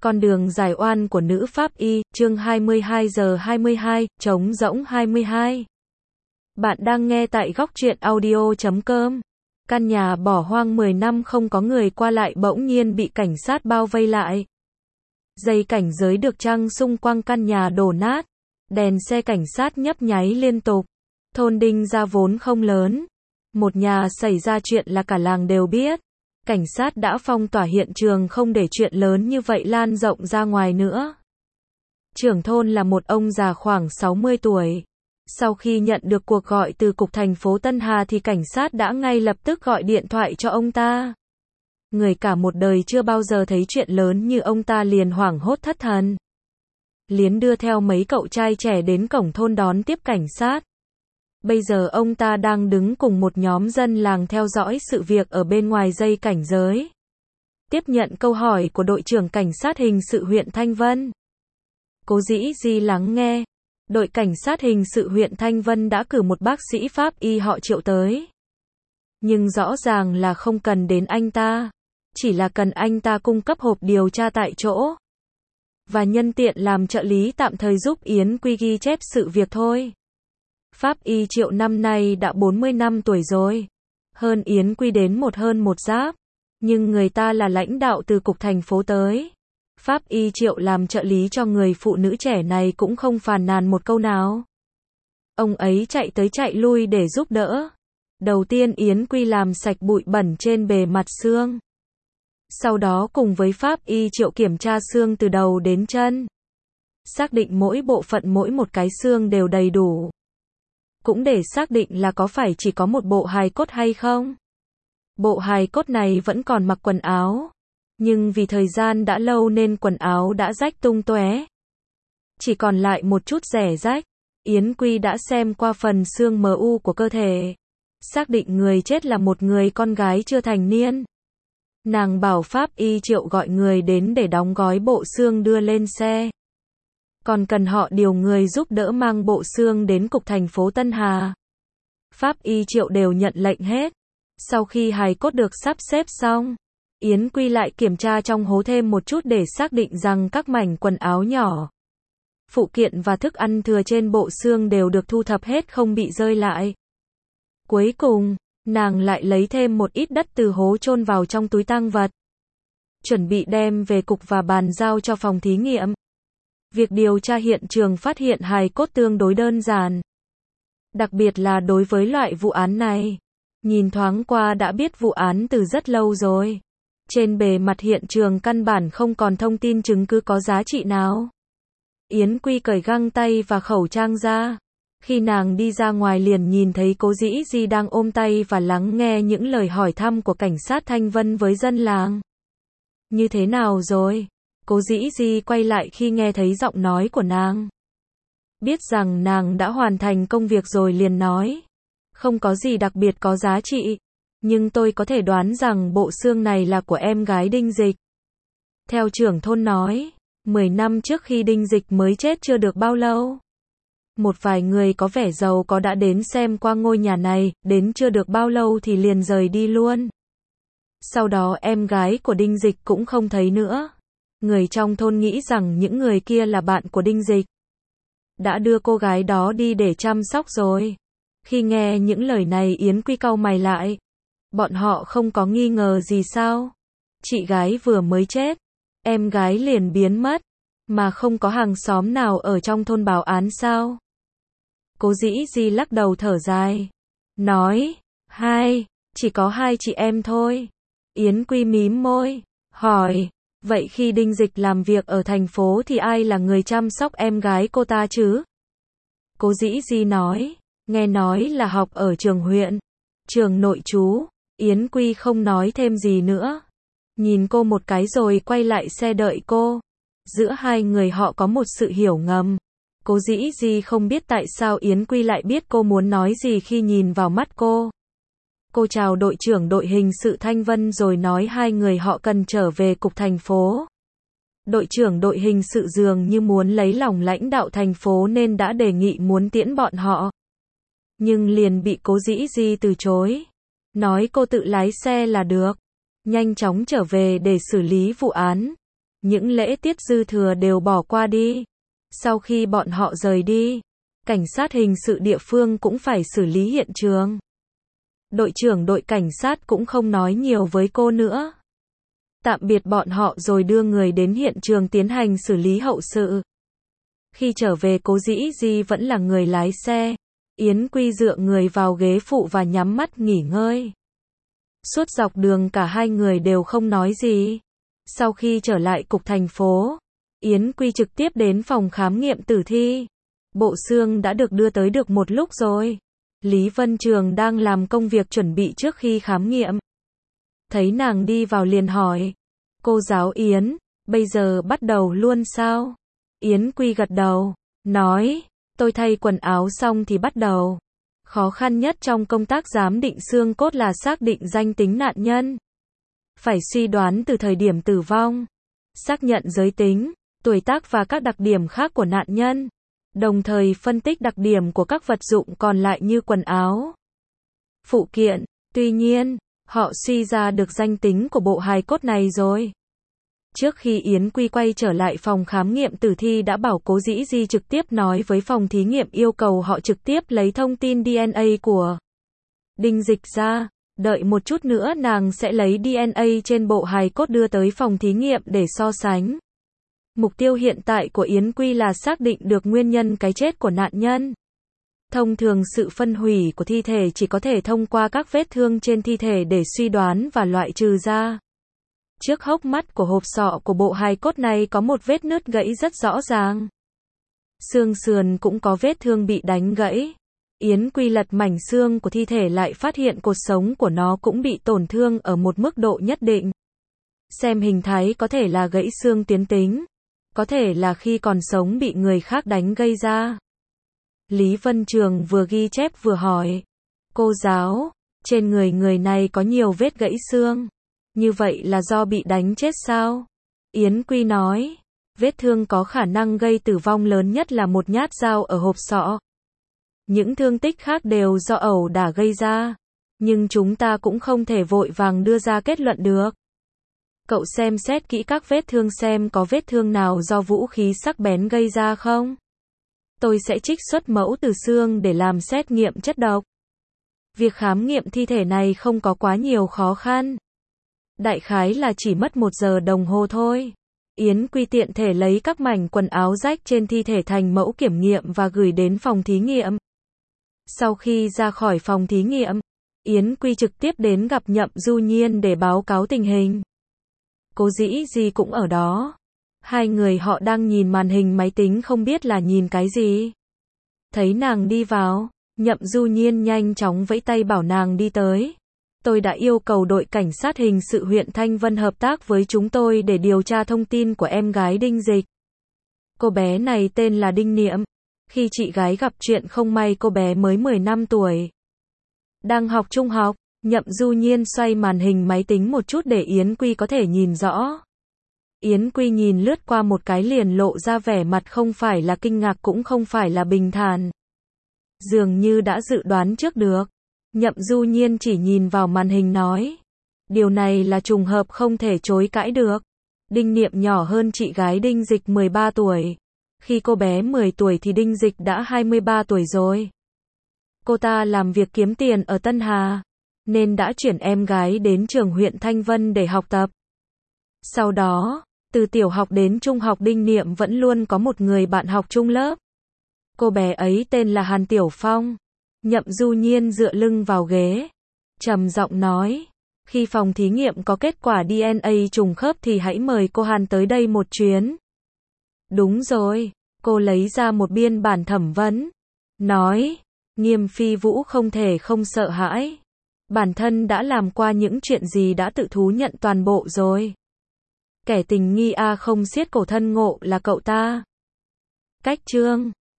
Con đường giải oan của nữ pháp y, chương 22 giờ 22, trống rỗng 22. Bạn đang nghe tại góc truyện audio.com. Căn nhà bỏ hoang 10 năm không có người qua lại bỗng nhiên bị cảnh sát bao vây lại. Dây cảnh giới được trăng xung quanh căn nhà đổ nát. Đèn xe cảnh sát nhấp nháy liên tục. Thôn Đinh Gia vốn không lớn. Một nhà xảy ra chuyện là cả làng đều biết. Cảnh sát đã phong tỏa hiện trường không để chuyện lớn như vậy lan rộng ra ngoài nữa. Trưởng thôn là một ông già khoảng 60 tuổi. Sau khi nhận được cuộc gọi từ cục thành phố Tân Hà thì cảnh sát đã ngay lập tức gọi điện thoại cho ông ta. Người cả một đời chưa bao giờ thấy chuyện lớn như ông ta liền hoảng hốt thất thần. Liến đưa theo mấy cậu trai trẻ đến cổng thôn đón tiếp cảnh sát. Bây giờ ông ta đang đứng cùng một nhóm dân làng theo dõi sự việc ở bên ngoài dây cảnh giới. Tiếp nhận câu hỏi của đội trưởng cảnh sát hình sự huyện Thanh Vân. Cố dĩ di lắng nghe. Đội cảnh sát hình sự huyện Thanh Vân đã cử một bác sĩ pháp y họ Triệu tới. Nhưng rõ ràng là không cần đến anh ta. Chỉ là cần anh ta cung cấp hộp điều tra tại chỗ. Và nhân tiện làm trợ lý tạm thời giúp Yến Quy ghi chép sự việc thôi. Pháp y Triệu năm nay đã 40 năm tuổi rồi. Hơn Yến Quy đến hơn một giáp. Nhưng người ta là lãnh đạo từ cục thành phố tới. Pháp y Triệu làm trợ lý cho người phụ nữ trẻ này cũng không phàn nàn một câu nào. Ông ấy chạy tới chạy lui để giúp đỡ. Đầu tiên Yến Quy làm sạch bụi bẩn trên bề mặt xương. Sau đó cùng với Pháp y Triệu kiểm tra xương từ đầu đến chân. Xác định mỗi bộ phận mỗi một cái xương đều đầy đủ. Cũng để xác định là có phải chỉ có một bộ hài cốt hay không. Bộ hài cốt này vẫn còn mặc quần áo. Nhưng vì thời gian đã lâu nên quần áo đã rách tung tóe. Chỉ còn lại một chút rẻ rách. Yến Quy đã xem qua phần xương MU của cơ thể. Xác định người chết là một người con gái chưa thành niên. Nàng bảo Pháp y Triệu gọi người đến để đóng gói bộ xương đưa lên xe. Còn cần họ điều người giúp đỡ mang bộ xương đến cục thành phố Tân Hà. Pháp y Triệu đều nhận lệnh hết. Sau khi hài cốt được sắp xếp xong, Yến Quy lại kiểm tra trong hố thêm một chút để xác định rằng các mảnh quần áo nhỏ, phụ kiện và thức ăn thừa trên bộ xương đều được thu thập hết không bị rơi lại. Cuối cùng, nàng lại lấy thêm một ít đất từ hố chôn vào trong túi tang vật. Chuẩn bị đem về cục và bàn giao cho phòng thí nghiệm. Việc điều tra hiện trường phát hiện hài cốt tương đối đơn giản. Đặc biệt là đối với loại vụ án này. Nhìn thoáng qua đã biết vụ án từ rất lâu rồi. Trên bề mặt hiện trường căn bản không còn thông tin chứng cứ có giá trị nào. Yến Quy cởi găng tay và khẩu trang ra. Khi nàng đi ra ngoài liền nhìn thấy Cố Dĩ Di đang ôm tay và lắng nghe những lời hỏi thăm của cảnh sát Thanh Vân với dân làng. Như thế nào rồi? Cố Dĩ Di quay lại khi nghe thấy giọng nói của nàng. Biết rằng nàng đã hoàn thành công việc rồi liền nói. Không có gì đặc biệt có giá trị. Nhưng tôi có thể đoán rằng bộ xương này là của em gái Đinh Dịch. Theo trưởng thôn nói, 10 năm trước khi Đinh Dịch mới chết chưa được bao lâu. Một vài người có vẻ giàu có đã đến xem qua ngôi nhà này, đến chưa được bao lâu thì liền rời đi luôn. Sau đó em gái của Đinh Dịch cũng không thấy nữa. Người trong thôn nghĩ rằng những người kia là bạn của Đinh Dịch. Đã đưa cô gái đó đi để chăm sóc rồi. Khi nghe những lời này Yến Quy cau mày lại. Bọn họ không có nghi ngờ gì sao? Chị gái vừa mới chết. Em gái liền biến mất. Mà không có hàng xóm nào ở trong thôn báo án sao? Cố Dĩ Di lắc đầu thở dài. Nói, chỉ có hai chị em thôi. Yến Quy mím môi, hỏi, vậy khi Đinh Dịch làm việc ở thành phố thì ai là người chăm sóc em gái cô ta chứ? Cố Dĩ Di nói, nghe nói là học ở trường huyện, trường nội trú. Yến Quy không nói thêm gì nữa. Nhìn cô một cái rồi quay lại xe đợi cô. Giữa hai người họ có một sự hiểu ngầm. Cố Dĩ Di không biết tại sao Yến Quy lại biết cô muốn nói gì khi nhìn vào mắt cô. Cô chào đội trưởng đội hình sự Thanh Vân rồi nói hai người họ cần trở về cục thành phố. Đội trưởng đội hình sự dường như muốn lấy lòng lãnh đạo thành phố nên đã đề nghị muốn tiễn bọn họ. Nhưng liền bị Cố Dĩ Di từ chối. Nói cô tự lái xe là được. Nhanh chóng trở về để xử lý vụ án. Những lễ tiết dư thừa đều bỏ qua đi. Sau khi bọn họ rời đi, cảnh sát hình sự địa phương cũng phải xử lý hiện trường. Đội trưởng đội cảnh sát cũng không nói nhiều với cô nữa. Tạm biệt bọn họ rồi đưa người đến hiện trường tiến hành xử lý hậu sự. Khi trở về Cố Dĩ Di vẫn là người lái xe. Yến Quy dựa người vào ghế phụ và nhắm mắt nghỉ ngơi. Suốt dọc đường cả hai người đều không nói gì. Sau khi trở lại cục thành phố, Yến Quy trực tiếp đến phòng khám nghiệm tử thi. Bộ xương đã được đưa tới được một lúc rồi. Lý Vân Trường đang làm công việc chuẩn bị trước khi khám nghiệm. Thấy nàng đi vào liền hỏi. Cô giáo Yến, bây giờ bắt đầu luôn sao? Yến Quy gật đầu, nói, tôi thay quần áo xong thì bắt đầu. Khó khăn nhất trong công tác giám định xương cốt là xác định danh tính nạn nhân. Phải suy đoán từ thời điểm tử vong, xác nhận giới tính, tuổi tác và các đặc điểm khác của nạn nhân, đồng thời phân tích đặc điểm của các vật dụng còn lại như quần áo, phụ kiện. Tuy nhiên, họ suy ra được danh tính của bộ hài cốt này rồi. Trước khi Yến Quy quay trở lại phòng khám nghiệm tử thi đã bảo Cố Dĩ Di trực tiếp nói với phòng thí nghiệm yêu cầu họ trực tiếp lấy thông tin DNA của Đinh Dịch ra. Đợi một chút nữa nàng sẽ lấy DNA trên bộ hài cốt đưa tới phòng thí nghiệm để so sánh. Mục tiêu hiện tại của Yến Quy là xác định được nguyên nhân cái chết của nạn nhân. Thông thường sự phân hủy của thi thể chỉ có thể thông qua các vết thương trên thi thể để suy đoán và loại trừ ra. Trước hốc mắt của hộp sọ của bộ hài cốt này có một vết nứt gãy rất rõ ràng. Xương sườn cũng có vết thương bị đánh gãy. Yến Quy lật mảnh xương của thi thể lại phát hiện cột sống của nó cũng bị tổn thương ở một mức độ nhất định. Xem hình thái có thể là gãy xương tuyến tính, có thể là khi còn sống bị người khác đánh gây ra. Lý Vân Trường vừa ghi chép vừa hỏi. Cô giáo, trên người người này có nhiều vết gãy xương. Như vậy là do bị đánh chết sao? Yến Quy nói. Vết thương có khả năng gây tử vong lớn nhất là một nhát dao ở hộp sọ. Những thương tích khác đều do ẩu đả gây ra. Nhưng chúng ta cũng không thể vội vàng đưa ra kết luận được. Cậu xem xét kỹ các vết thương xem có vết thương nào do vũ khí sắc bén gây ra không? Tôi sẽ trích xuất mẫu từ xương để làm xét nghiệm chất độc. Việc khám nghiệm thi thể này không có quá nhiều khó khăn. Đại khái là chỉ mất 1 giờ đồng hồ thôi. Yến Quy tiện thể lấy các mảnh quần áo rách trên thi thể thành mẫu kiểm nghiệm và gửi đến phòng thí nghiệm. Sau khi ra khỏi phòng thí nghiệm, Yến Quy trực tiếp đến gặp Nhậm Du Nhiên để báo cáo tình hình. Cố Dĩ Di cũng ở đó. Hai người họ đang nhìn màn hình máy tính không biết là nhìn cái gì. Thấy nàng đi vào, Nhậm Du Nhiên nhanh chóng vẫy tay bảo nàng đi tới. Tôi đã yêu cầu đội cảnh sát hình sự huyện Thanh Vân hợp tác với chúng tôi để điều tra thông tin của em gái Đinh Dịch. Cô bé này tên là Đinh Niệm. Khi chị gái gặp chuyện không may cô bé mới 10 năm tuổi. Đang học trung học, Nhậm Du Nhiên xoay màn hình máy tính một chút để Yến Quy có thể nhìn rõ. Yến Quy nhìn lướt qua một cái liền lộ ra vẻ mặt không phải là kinh ngạc cũng không phải là bình thản. Dường như đã dự đoán trước được. Nhậm Du Nhiên chỉ nhìn vào màn hình nói. Điều này là trùng hợp không thể chối cãi được. Đinh Niệm nhỏ hơn chị gái Đinh Dịch 13 tuổi. Khi cô bé 10 tuổi thì Đinh Dịch đã 23 tuổi rồi. Cô ta làm việc kiếm tiền ở Tân Hà, nên đã chuyển em gái đến trường huyện Thanh Vân để học tập. Sau đó, từ tiểu học đến trung học Đinh Niệm vẫn luôn có một người bạn học chung lớp. Cô bé ấy tên là Hàn Tiểu Phong. Nhậm Du Nhiên dựa lưng vào ghế, trầm giọng nói, khi phòng thí nghiệm có kết quả DNA trùng khớp thì hãy mời cô Hàn tới đây một chuyến. Đúng rồi, cô lấy ra một biên bản thẩm vấn, nói, Nghiêm Phi Vũ không thể không sợ hãi. Bản thân đã làm qua những chuyện gì đã tự thú nhận toàn bộ rồi. Kẻ tình nghi A không xiết cổ thân ngộ là cậu ta. Cách chương